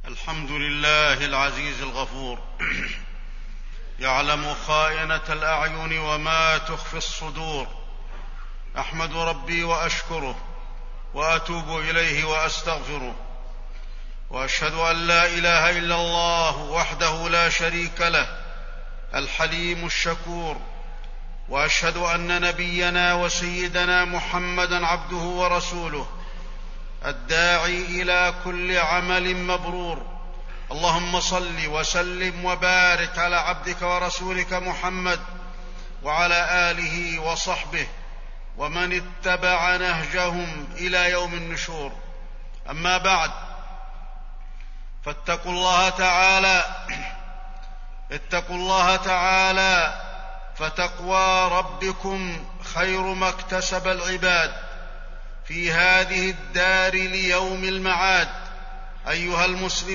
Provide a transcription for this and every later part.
الحمد لله العزيز الغفور، يعلم خائنة الأعين وما تخفي الصدور. أحمد ربي وأشكره وأتوب إليه وأستغفره، وأشهد أن لا إله إلا الله وحده لا شريك له الحليم الشكور، وأشهد أن نبينا وسيدنا محمدًا عبده ورسوله الداعي إلى كل عمل مبرور. اللهم صل وسلم وبارك على عبدك ورسولك محمد وعلى آله وصحبه ومن اتبع نهجهم إلى يوم النشور. أما بعد، فاتقوا الله تعالى فتقوى ربكم خير ما اكتسب العباد في هذه الدار ليوم المعاد. أيها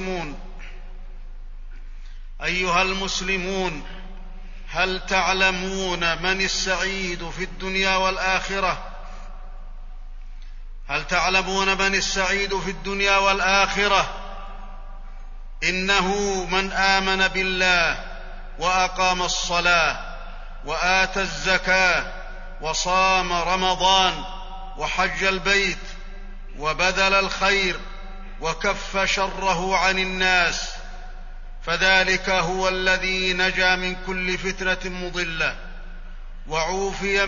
المسلمون، هل تعلمون من السعيد في الدنيا والآخرة؟ إنه من آمن بالله وأقام الصلاة وآتى الزكاة وصام رمضان وحج البيت وبذل الخير وكف شره عن الناس، فذلك هو الذي نجا من كل فتنة مضلة وعوفي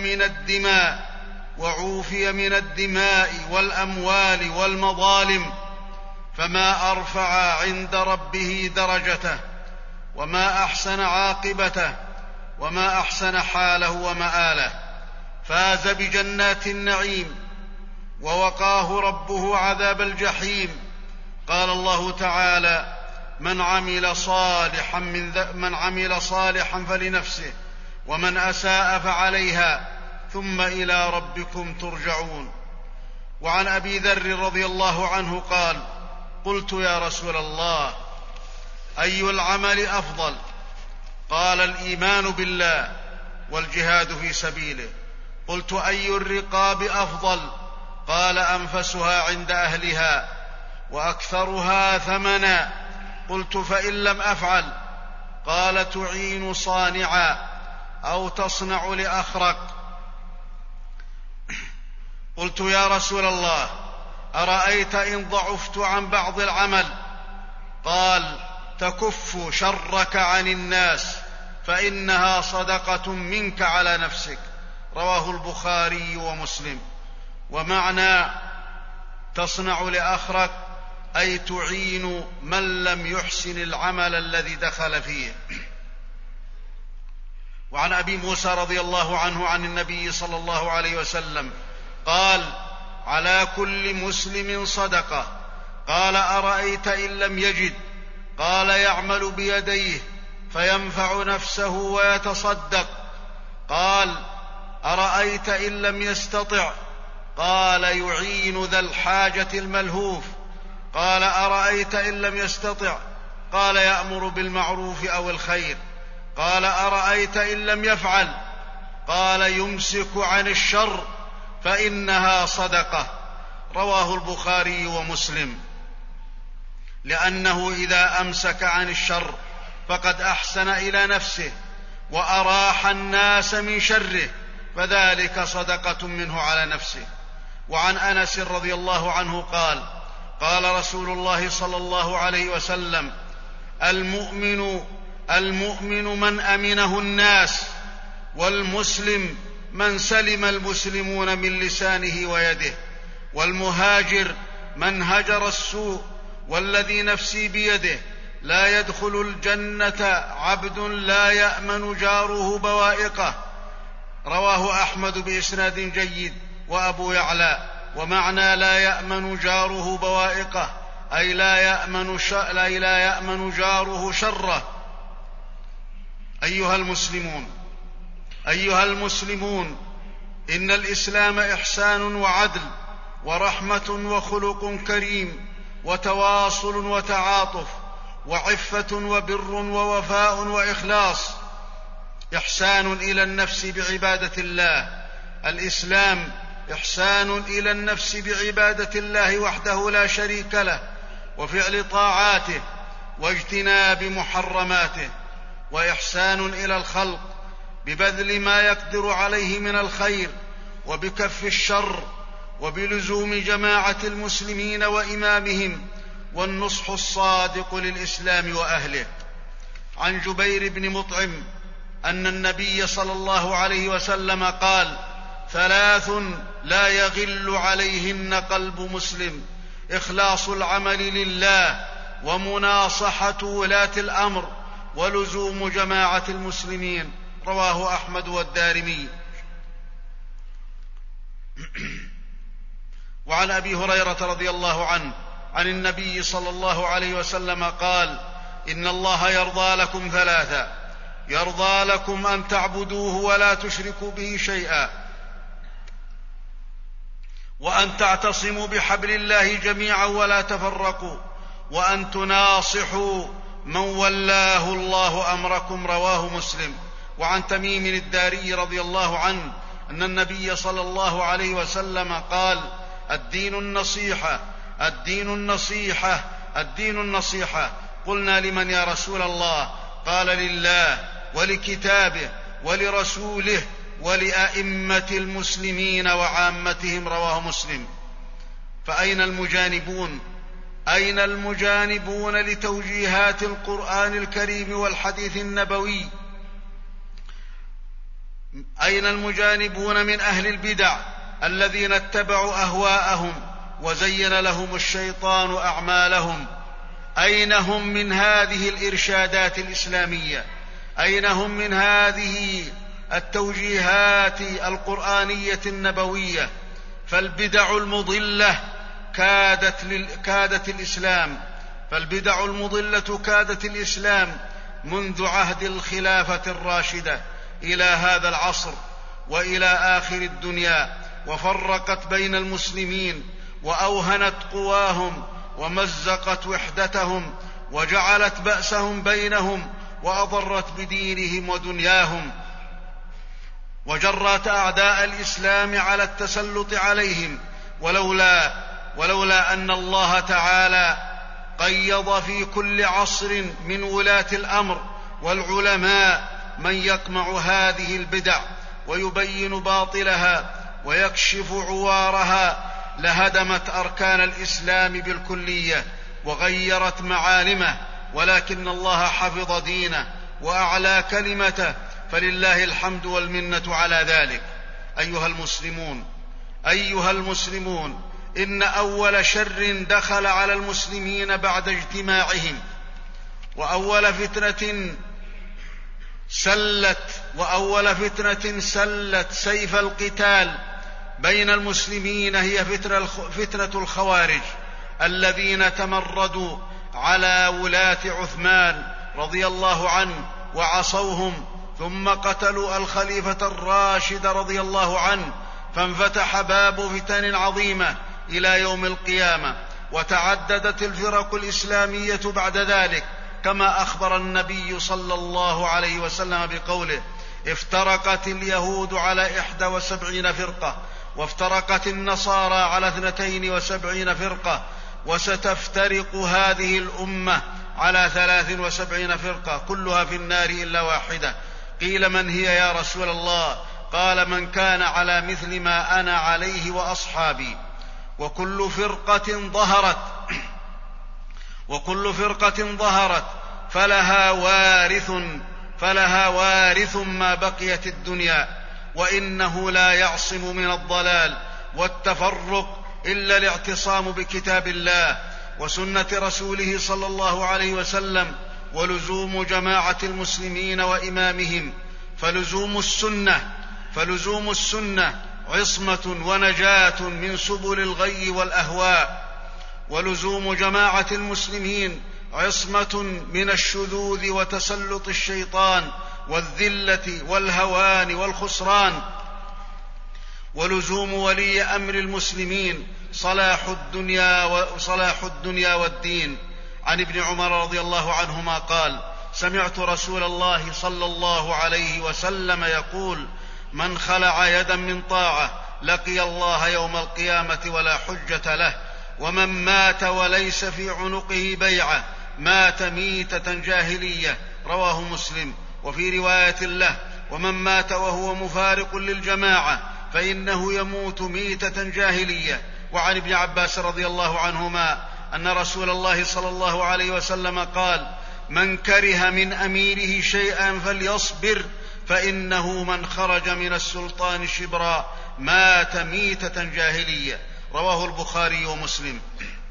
من الدماء والأموال والمظالم، فما أرفع عند ربه درجته وما أحسن عاقبته وما أحسن حاله ومآله. فاز بجنات النعيم ووقاه ربه عذاب الجحيم. قال الله تعالى: من عمل صالحا فلنفسه ومن أساء فعليها ثم إلى ربكم ترجعون. وعن أبي ذر رضي الله عنه قال: قلت يا رسول الله، أي العمل أفضل؟ قال: الإيمان بالله والجهاد في سبيله. قلت: أي الرقاب أفضل؟ قال: أنفسها عند أهلها وأكثرها ثمنا. قلت: فإن لم أفعل؟ قال: تعين صانعا أو تصنع لأخرق. قلت: يا رسول الله، أرأيت إن ضعفت عن بعض العمل؟ قال: تكف شرك عن الناس فإنها صدقة منك على نفسك. رواه البخاري ومسلم. ومعنى تصنع لأخرق أي تعين من لم يحسن العمل الذي دخل فيه. وعن أبي موسى رضي الله عنه عن النبي صلى الله عليه وسلم قال: على كل مسلم صدقة. قال: أرأيت إن لم يجد؟ قال: يعمل بيديه فينفع نفسه ويتصدق. قال: أرأيت إن لم يستطع؟ قال: يعين ذا الحاجة الملهوف. قال: أرأيت إن لم يستطع؟ قال: يأمر بالمعروف أو الخير. قال: أرأيت إن لم يفعل؟ قال: يمسك عن الشر فإنها صدقة. رواه البخاري ومسلم. لأنه إذا أمسك عن الشر فقد أحسن إلى نفسه وأراح الناس من شره، فذلك صدقة منه على نفسه. وعن أنس رضي الله عنه قال: قال رسول الله صلى الله عليه وسلم: المؤمن من أمنه الناس، والمسلم من سلم المسلمون من لسانه ويده، والمهاجر من هجر السوء، والذي نفسي بيده لا يدخل الجنة عبد لا يأمن جاره بوائقه. رواه أحمد بإسناد جيد وأبو يعلى. ومعنى لا يأمن جاره بوائقه أي لا يأمن جاره شره. أيها المسلمون، إن الإسلام إحسان وعدل ورحمة وخلق كريم وتواصل وتعاطف وعفة وبر ووفاء وإخلاص. إحسان إلى النفس بعبادة الله. الإسلام إحسان إلى النفس بعبادة الله وحده لا شريك له، وفعل طاعاته واجتناب محرماته، وإحسان إلى الخلق ببذل ما يقدر عليه من الخير وبكف الشر، وبلزوم جماعة المسلمين وإمامهم، والنصح الصادق للإسلام وأهله. عن جبير بن مطعم أن النبي صلى الله عليه وسلم قال: 3 لا يغل عليهن قلب مسلم: إخلاص العمل لله، ومناصحة ولاة الأمر، ولزوم جماعة المسلمين. رواه أحمد والدارمي. وعن أبي هريرة رضي الله عنه عن النبي صلى الله عليه وسلم قال: إن الله يرضى لكم 3: يرضى لكم أن تعبدوه ولا تشركوا به شيئا، وأن تعتصموا بحبل الله جميعا ولا تفرقوا، وأن تناصحوا من ولاه الله أمركم. رواه مسلم. وعن تميم الداري رضي الله عنه أن النبي صلى الله عليه وسلم قال: الدين النصيحة، الدين النصيحة، الدين النصيحة. قلنا: لمن يا رسول الله؟ قال: لله ولكتابه ولرسوله ولأئمة المسلمين وعامتهم. رواه مسلم. فأين المجانبون؟ أين المجانبون لتوجيهات القرآن الكريم والحديث النبوي؟ أين المجانبون من أهل البدع الذين اتبعوا أهواءهم وزين لهم الشيطان أعمالهم؟ أين هم من هذه الإرشادات الإسلامية؟ أين هم من هذه التوجيهات القرآنية النبوية؟ فالبدع المضلة كادت الإسلام، فالبدع المضلة كادت الإسلام منذ عهد الخلافة الراشدة إلى هذا العصر وإلى آخر الدنيا، وفرقت بين المسلمين، وأوهنت قواهم، ومزقت وحدتهم، وجعلت بأسهم بينهم، وأضرت بدينهم ودنياهم، وجرت أعداء الإسلام على التسلط عليهم. ولولا أن الله تعالى قيض في كل عصر من ولاة الأمر والعلماء من يقمع هذه البدع ويبين باطلها ويكشف عوارها، لهدمت أركان الإسلام بالكلية وغيرت معالمه، ولكن الله حفظ دينه وأعلى كلمته، فلله الحمد والمنة على ذلك. أيها المسلمون، إن أول شر دخل على المسلمين بعد اجتماعهم، وأول فتنة سلت سيف القتال بين المسلمين هي فتنة الخوارج الذين تمردوا على ولاة عثمان رضي الله عنه وعصوهم، ثم قتلوا الخليفة الراشد رضي الله عنه، فانفتح باب فتن عظيمة إلى يوم القيامة، وتعددت الفرق الإسلامية بعد ذلك، كما أخبر النبي صلى الله عليه وسلم بقوله: افترقت اليهود على 71 فرقة، وافترقت النصارى على 72 فرقة، وستفترق هذه الأمة على 73 فرقة، كلها في النار إلا واحدة. قيل: من هي يا رسول الله؟ قال: من كان على مثل ما أنا عليه وأصحابي. وكل فرقة ظهرت فلها وارث ما بقيت الدنيا، وإنه لا يعصم من الضلال والتفرق إلا الاعتصام بكتاب الله وسنة رسوله صلى الله عليه وسلم، ولزوم جماعة المسلمين وإمامهم. فلزوم السنة عصمة ونجاة من سبل الغي والأهواء، ولزوم جماعة المسلمين عصمة من الشذوذ وتسلط الشيطان والذلة والهوان والخسران، ولزوم ولي أمر المسلمين صلاح الدنيا والدين. عن ابن عمر رضي الله عنهما قال: سمعت رسول الله صلى الله عليه وسلم يقول: من خلع يدا من طاعة لقي الله يوم القيامة ولا حجة له. ومن مات وليس في عنقه بيعة مات ميتة جاهلية، رواه مسلم. وفي رواية له: ومن مات وهو مفارق للجماعة فإنه يموت ميتة جاهلية. وعن ابن عباس رضي الله عنهما أن رسول الله صلى الله عليه وسلم قال: من كره من أميره شيئا فليصبر، فإنه من خرج من السلطان شبرا مات ميتة جاهلية، رواه البخاري ومسلم.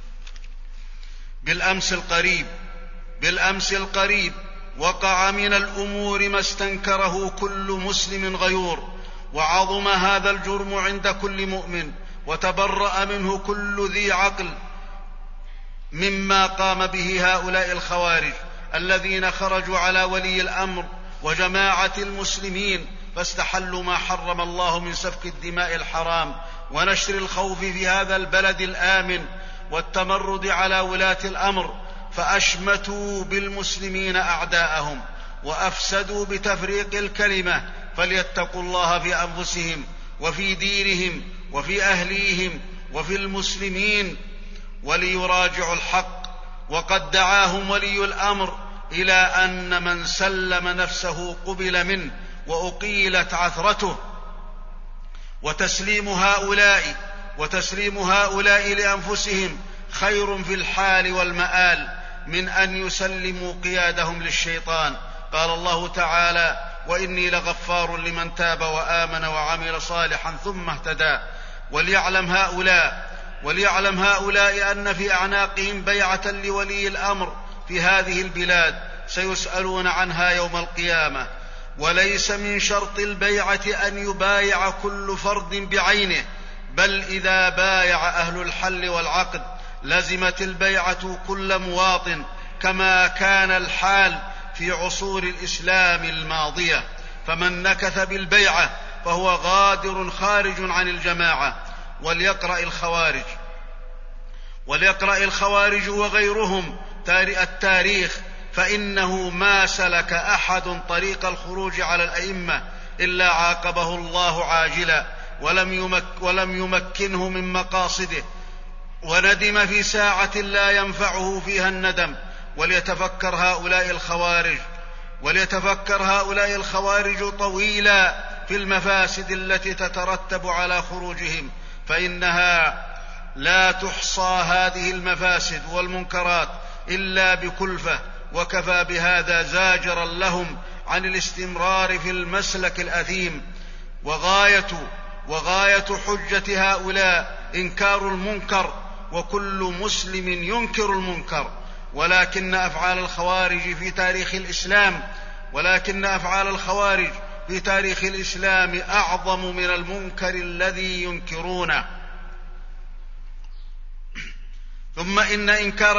بالأمس القريب وقع من الأمور ما استنكره كل مسلم غيور، وعظم هذا الجرم عند كل مؤمن، وتبرأ منه كل ذي عقل مما قام به هؤلاء الخوارج الذين خرجوا على ولي الأمر وجماعة المسلمين فاستحلوا ما حرم الله من سفك الدماء الحرام ونشر الخوف في هذا البلد الآمن والتمرد على ولاة الأمر، فأشمتوا بالمسلمين أعداءهم وأفسدوا بتفريق الكلمة. فليتقوا الله في أنفسهم وفي دينهم وفي أهليهم وفي المسلمين وليراجعوا الحق. وقد دعاهم ولي الأمر إلى أن من سلم نفسه قبل منه وأقيلت عثرته، وتسليم هؤلاء لأنفسهم خير في الحال والمآل من أن يسلموا قيادهم للشيطان. قال الله تعالى: وإني لغفار لمن تاب وآمن وعمل صالحا ثم اهتدى. وليعلم هؤلاء أن في أعناقهم بيعة لولي الأمر في هذه البلاد سيسألون عنها يوم القيامة. وليس من شرط البيعة أن يبايع كل فرد بعينه، بل إذا بايع أهل الحل والعقد لزمت البيعة كل مواطن، كما كان الحال في عصور الإسلام الماضية. فمن نكث بالبيعة فهو غادر خارج عن الجماعة. وليقرأ الخوارج وغيرهم التاريخ، فإنه ما سلك أحد طريق الخروج على الأئمة إلا عاقبه الله عاجلا ولم يمكنه من مقاصده، وندم في ساعة لا ينفعه فيها الندم. وليتفكر هؤلاء الخوارج طويلا في المفاسد التي تترتب على خروجهم، فإنها لا تحصى هذه المفاسد والمنكرات إلا بكلفة، وكفى بهذا زاجرا لهم عن الاستمرار في المسلك الأثيم. وغاية حجة هؤلاء إنكار المنكر، وكل مسلم ينكر المنكر، ولكن أفعال الخوارج في تاريخ الإسلام أعظم من المنكر الذي ينكرونه. ثم إن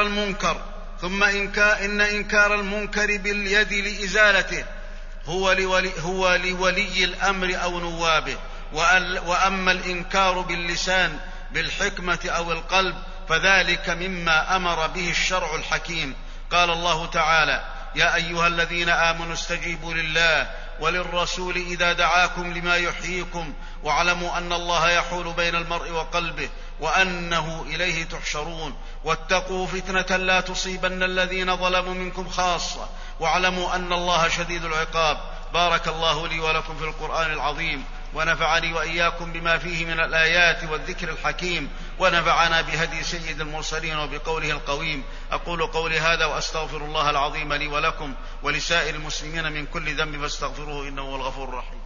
إنكار المنكر باليد لإزالته هو لولي الأمر أو نوابه، وأما الإنكار باللسان بالحكمة أو القلب فذلك مما أمر به الشرع الحكيم. قال الله تعالى: يا أيها الذين آمنوا استجيبوا لله وللرسول إذا دعاكم لما يحييكم واعلموا أن الله يحول بين المرء وقلبه وأنه إليه تحشرون واتقوا فتنة لا تصيبن الذين ظلموا منكم خاصة واعلموا أن الله شديد العقاب. بارك الله لي ولكم في القرآن العظيم، ونفعني وإياكم بما فيه من الآيات والذكر الحكيم، ونفعنا بهدي سيد المرسلين وبقوله القويم. أقول قولي هذا وأستغفر الله العظيم لي ولكم ولسائر المسلمين من كل ذنب فاستغفروه إنه هو الغفور الرحيم.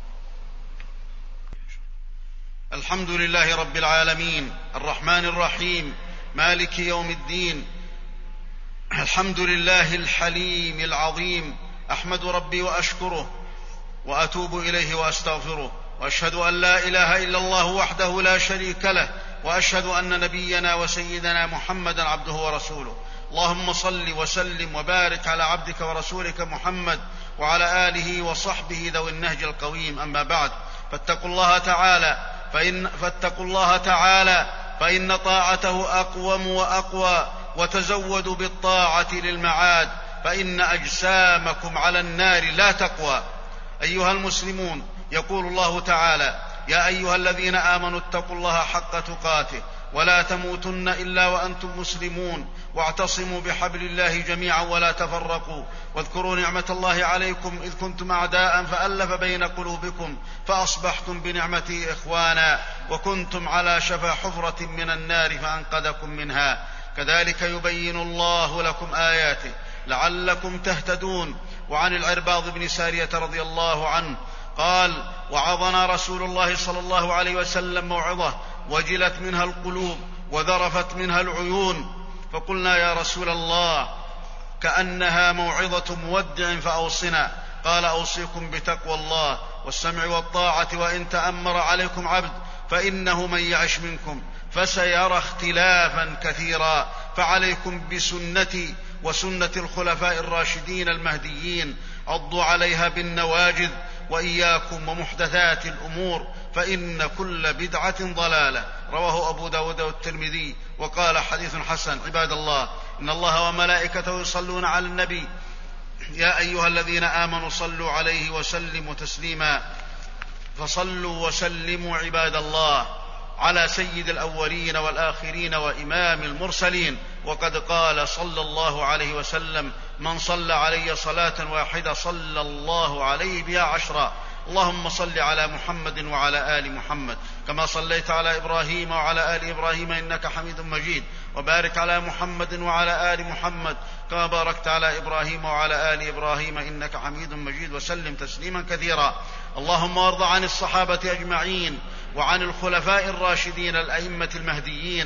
الحمد لله رب العالمين الرحمن الرحيم مالك يوم الدين. الحمد لله الحليم العظيم، أحمد ربي وأشكره وأتوب إليه وأستغفره، وأشهد أن لا إله إلا الله وحده لا شريك له، وأشهد أن نبينا وسيدنا محمدا عبده ورسوله. اللهم صل وسلم وبارك على عبدك ورسولك محمد وعلى آله وصحبه ذوي النهج القويم. أما بعد، فاتقوا الله تعالى فإن طاعته أقوم وأقوى، وتزودوا بالطاعة للمعاد فإن أجسامكم على النار لا تقوى. أيها المسلمون، يقول الله تعالى: يا أيها الذين آمنوا اتقوا الله حق تقاته ولا تموتن إلا وأنتم مسلمون، واعتصموا بحبل الله جميعا ولا تفرقوا، واذكروا نعمة الله عليكم إذ كنتم أعداء فألف بين قلوبكم فأصبحتم بنعمته إخوانا، وكنتم على شفا حفرة من النار فأنقذكم منها، كذلك يبين الله لكم آياته لعلكم تهتدون. وعن العرباض بن سارية رضي الله عنه قال: وعظنا رسول الله صلى الله عليه وسلم موعظة وجلت منها القلوب وذرفت منها العيون، فقلنا: يا رسول الله، كأنها موعظة مودع فأوصنا. قال: أوصيكم بتقوى الله والسمع والطاعة، وإن تأمر عليكم عبد فإنه من يعش منكم فسيرى اختلافا كثيرا، فعليكم بسنتي وسنة الخلفاء الراشدين المهديين، عضوا عليها بالنواجذ، وإياكم ومحدثات الأمور، فإن كل بدعة ضلالة. رواه أبو داود والترمذي وقال: حديث حسن. عباد الله، إن الله وملائكته يصلون على النبي، يا أيها الذين آمنوا صلوا عليه وسلموا تسليما. فصلوا وسلموا عباد الله على سيد الأولين والآخرين وإمام المرسلين. وقد قال صلى الله عليه وسلم: من صلى علي صلاة واحدة صلى الله عليه بها 10. اللهم صل على محمد وعلى آل محمد كما صليت على إبراهيم وعلى آل إبراهيم إنك حميد مجيد، وبارك على محمد وعلى آل محمد كما باركت على إبراهيم وعلى آل إبراهيم إنك حميد مجيد، وسلم تسليما كثيرا. اللهم وارض عن الصحابة أجمعين وعن الخلفاء الراشدين الأئمة المهديين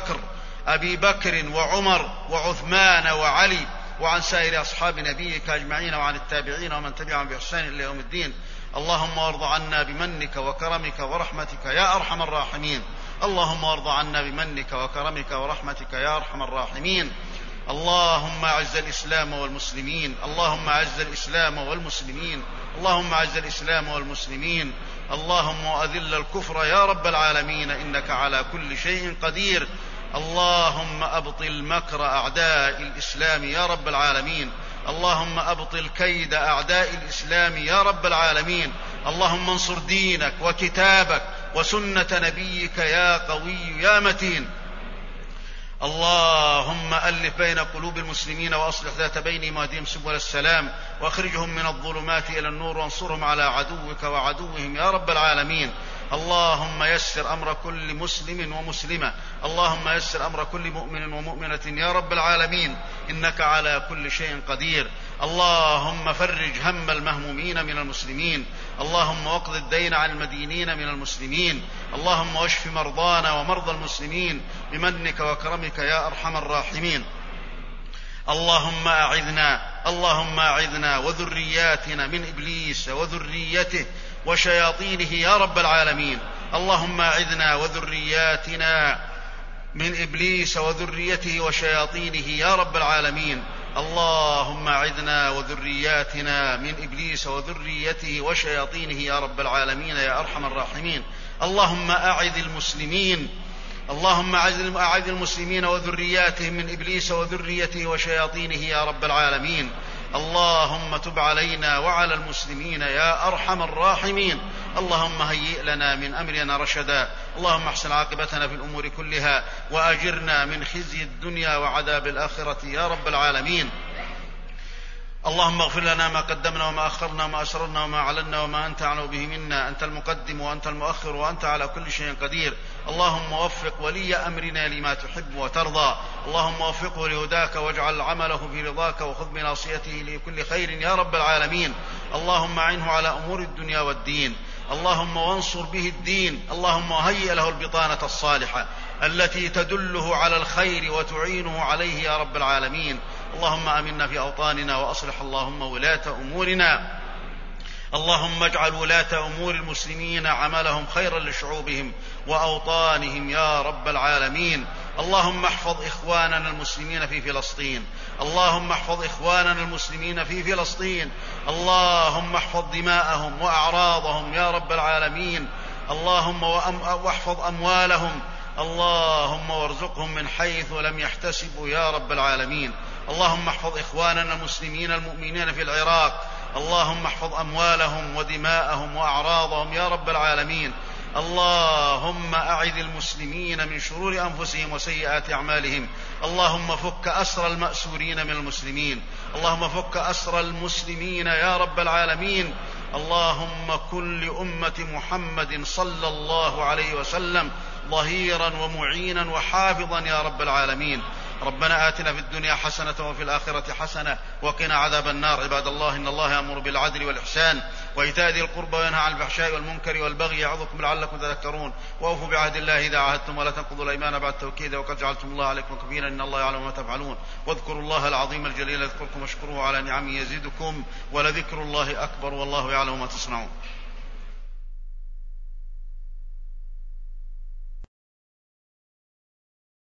أبي بكر وعمر وعثمان وعلي، وعن سائر أصحاب نبيك أجمعين، وعن التابعين ومن تبعهم بإحسان إلى يوم الدين. اللهم وارض عنا بمنك وكرمك ورحمتك يا أرحم الراحمين. اللهم وارض عنا بمنك وكرمك ورحمتك يا أرحم الراحمين. اللهم أعز الإسلام والمسلمين، اللهم أعز الإسلام والمسلمين، اللهم أعز الإسلام والمسلمين. اللهم أذل الكفر يا رب العالمين، إنك على كل شيء قدير. اللهم أبطل مكر أعداء الإسلام يا رب العالمين. اللهم أبطل كيد أعداء الإسلام يا رب العالمين. اللهم انصر دينك وكتابك وسنة نبيك يا قوي يا متين. اللهم ألف بين قلوب المسلمين وأصلح ذات بينهم واهدهم سبل السلام، واخرجهم من الظلمات إلى النور، وانصرهم على عدوك وعدوهم يا رب العالمين. اللهم يسر أمر كل مسلم ومسلمة، اللهم يسر أمر كل مؤمن ومؤمنة يا رب العالمين، إنك على كل شيء قدير. اللهم فرج هم المهمومين من المسلمين، اللهم واقض الدين عن المدينين من المسلمين، اللهم واشف مرضانا ومرضى المسلمين بمنك وكرمك يا أرحم الراحمين. اللهم أعذنا وذرياتنا من إبليس وذريته وشياطينه يا رب العالمين. اللهم أعذنا وذرياتنا من إبليس وذريته وشياطينه يا رب العالمين. اللهم أعذنا وذرياتنا من إبليس وذريته وشياطينه يا رب العالمين يا أرحم الراحمين. اللهم أعذ المسلمين وذرياتهم من إبليس وذريته وشياطينه يا رب العالمين. اللهم تب علينا وعلى المسلمين يا أرحم الراحمين. اللهم هيئ لنا من أمرنا رشدا. اللهم احسن عاقبتنا في الأمور كلها، وأجرنا من خزي الدنيا وعذاب الآخرة يا رب العالمين. اللهم اغفر لنا ما قدمنا وما أخرنا وما أسررنا وما أعلنا وما أنت أعلم به منا، أنت المقدم وأنت المؤخر وأنت على كل شيء قدير. اللهم وفق ولي أمرنا لما تحب وترضى، اللهم وفقه لهداك واجعل عمله في رضاك، وخذ بناصيته لكل خير يا رب العالمين. اللهم أعنه على أمور الدنيا والدين، اللهم وانصر به الدين. اللهم هيئ له البطانة الصالحة التي تدله على الخير وتعينه عليه يا رب العالمين. اللهم آمنا في أوطاننا، وأصلح اللهم ولاة أمورنا. اللهم اجعل ولاة أمور المسلمين عملهم خيرا لشعوبهم وأوطانهم يا رب العالمين. اللهم احفظ إخواننا المسلمين في فلسطين، اللهم احفظ إخواننا المسلمين في فلسطين، اللهم احفظ دماءهم وأعراضهم يا رب العالمين. اللهم واحفظ أموالهم، اللهم وارزقهم من حيث لم يحتسبوا يا رب العالمين. اللهم احفظ إخواننا المسلمين المؤمنين في العراق، اللهم احفظ أموالهم ودماءهم وأعراضهم يا رب العالمين. اللهم أعذ المسلمين من شرور أنفسهم وسيئات أعمالهم. اللهم فك أسر المأسورين من المسلمين. اللهم فك أسر المسلمين يا رب العالمين. اللهم كن لأمة محمد صلى الله عليه وسلم ظهيرا ومعينا وحافظا يا رب العالمين. ربنا آتنا في الدنيا حسنة وفي الآخرة حسنة وقنا عذاب النار. عباد الله، إن الله يأمر بالعدل والإحسان وإيتاء ذي القربى وينهى عن الفحشاء والمنكر والبغي يعظكم لعلكم تذكرون. وأوفوا بعهد الله إذا عاهدتم ولا تنقضوا الأيمان بعد توكيده وقد جعلتم الله عليكم كفيلا إن الله يعلم ما تفعلون. واذكروا الله العظيم الجليل يذكركم واشكروه على نعمه يزدكم ولذكر الله أكبر والله يعلم ما تصنعون.